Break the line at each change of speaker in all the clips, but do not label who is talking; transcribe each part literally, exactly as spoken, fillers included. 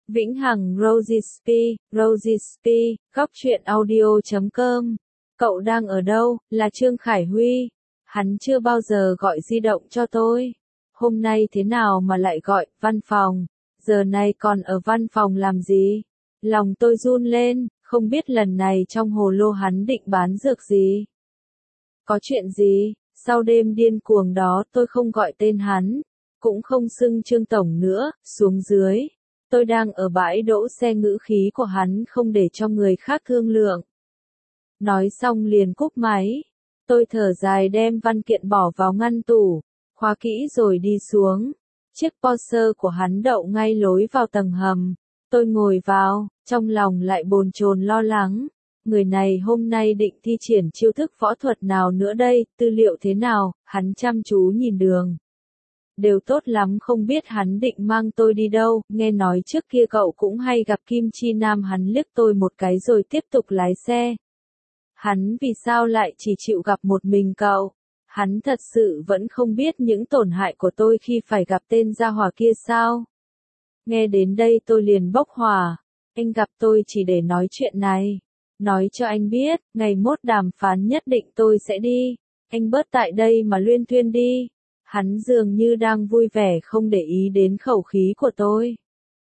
Vĩnh Hằng Rosesby, Rosesby, góc truyện audio chấm com. Cậu đang ở đâu? Là Trương Khải Huy. Hắn chưa bao giờ gọi di động cho tôi. Hôm nay thế nào mà lại gọi, văn phòng? Giờ này còn ở văn phòng làm gì? Lòng tôi run lên, không biết lần này trong hồ lô hắn định bán dược gì. Có chuyện gì? Sau đêm điên cuồng đó tôi không gọi tên hắn, cũng không xưng Trương Tổng nữa, xuống dưới. Tôi đang ở bãi đỗ xe, ngữ khí của hắn không để cho người khác thương lượng. Nói xong liền cúp máy. Tôi thở dài đem văn kiện bỏ vào ngăn tủ, khóa kỹ rồi đi xuống. Chiếc Porsche của hắn đậu ngay lối vào tầng hầm. Tôi ngồi vào, trong lòng lại bồn chồn lo lắng. Người này hôm nay định thi triển chiêu thức võ thuật nào nữa đây, tư liệu thế nào? Hắn chăm chú nhìn đường. Đều tốt lắm, không biết hắn định mang tôi đi đâu, nghe nói trước kia cậu cũng hay gặp Kim Chi Nam. Hắn liếc tôi một cái rồi tiếp tục lái xe. Hắn vì sao lại chỉ chịu gặp một mình cậu? Hắn thật sự vẫn không biết những tổn hại của tôi khi phải gặp tên gia hỏa kia sao? Nghe đến đây tôi liền bốc hỏa. Anh gặp tôi chỉ để nói chuyện này. Nói cho anh biết, ngày mốt đàm phán nhất định tôi sẽ đi. Anh bớt tại đây mà luyên thuyên đi. Hắn dường như đang vui vẻ không để ý đến khẩu khí của tôi.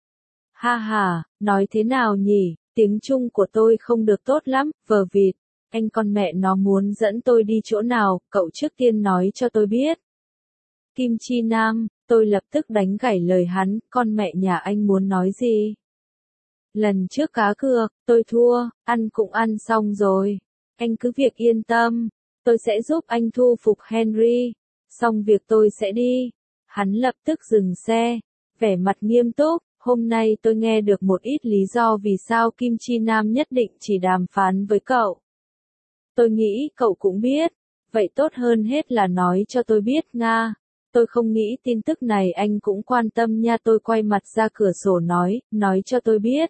Ha ha, nói thế nào nhỉ, tiếng Trung của tôi không được tốt lắm, vờ vịt. Anh con mẹ nó muốn dẫn tôi đi chỗ nào, cậu trước tiên nói cho tôi biết. Kim Chi Nam, tôi lập tức đánh gãy lời hắn, con mẹ nhà anh muốn nói gì? Lần trước cá cược, tôi thua, ăn cũng ăn xong rồi. Anh cứ việc yên tâm, tôi sẽ giúp anh thu phục Henry. Xong việc tôi sẽ đi. Hắn lập tức dừng xe, vẻ mặt nghiêm túc. Hôm nay tôi nghe được một ít lý do vì sao Kim Chi Nam nhất định chỉ đàm phán với cậu. Tôi nghĩ cậu cũng biết. Vậy tốt hơn hết là nói cho tôi biết Nga. Tôi không nghĩ tin tức này anh cũng quan tâm nha. Tôi quay mặt ra cửa sổ nói, nói cho tôi biết.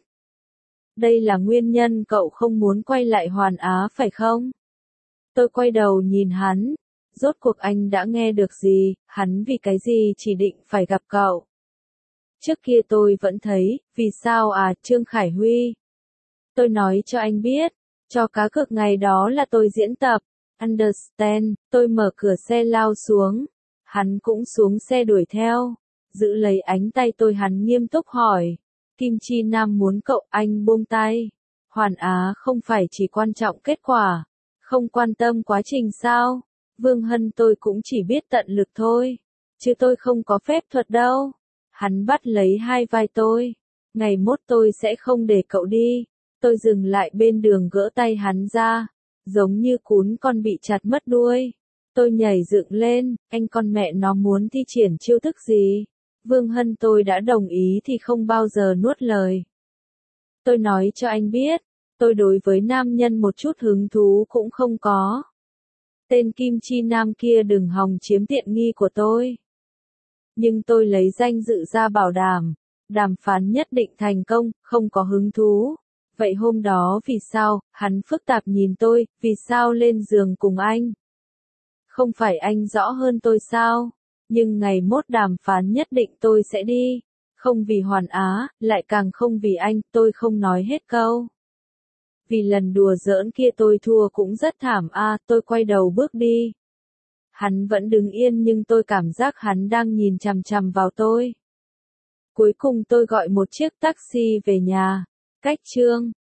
Đây là nguyên nhân cậu không muốn quay lại Hoàn Á phải không? Tôi quay đầu nhìn hắn. Rốt cuộc anh đã nghe được gì, hắn vì cái gì chỉ định phải gặp cậu? Trước kia tôi vẫn thấy, vì sao à, Trương Khải Huy? Tôi nói cho anh biết, cho cá cược ngày đó là tôi diễn tập. Understand, tôi mở cửa xe lao xuống. Hắn cũng xuống xe đuổi theo. Giữ lấy ánh tay tôi, hắn nghiêm túc hỏi. Kim Chi Nam muốn cậu, anh buông tay. Hoàn Á không phải chỉ quan trọng kết quả, không quan tâm quá trình sao? Vương Hân tôi cũng chỉ biết tận lực thôi, chứ tôi không có phép thuật đâu. Hắn bắt lấy hai vai tôi. Ngày mốt tôi sẽ không để cậu đi. Tôi dừng lại bên đường gỡ tay hắn ra, giống như cún con bị chặt mất đuôi. Tôi nhảy dựng lên, anh con mẹ nó muốn thi triển chiêu thức gì? Vương Hân tôi đã đồng ý thì không bao giờ nuốt lời. Tôi nói cho anh biết, tôi đối với nam nhân một chút hứng thú cũng không có. Tên Kim Chi Nam kia đừng hòng chiếm tiện nghi của tôi. Nhưng tôi lấy danh dự ra bảo đảm, đàm phán nhất định thành công, không có hứng thú. Vậy hôm đó vì sao, hắn phức tạp nhìn tôi, vì sao lên giường cùng anh? Không phải anh rõ hơn tôi sao? Nhưng ngày mốt đàm phán nhất định tôi sẽ đi. Không vì Hoàn Á, lại càng không vì anh, tôi không nói hết câu. Vì lần đùa giỡn kia tôi thua cũng rất thảm a, à, tôi quay đầu bước đi. Hắn vẫn đứng yên nhưng tôi cảm giác hắn đang nhìn chằm chằm vào tôi. Cuối cùng tôi gọi một chiếc taxi về nhà. Cách Trương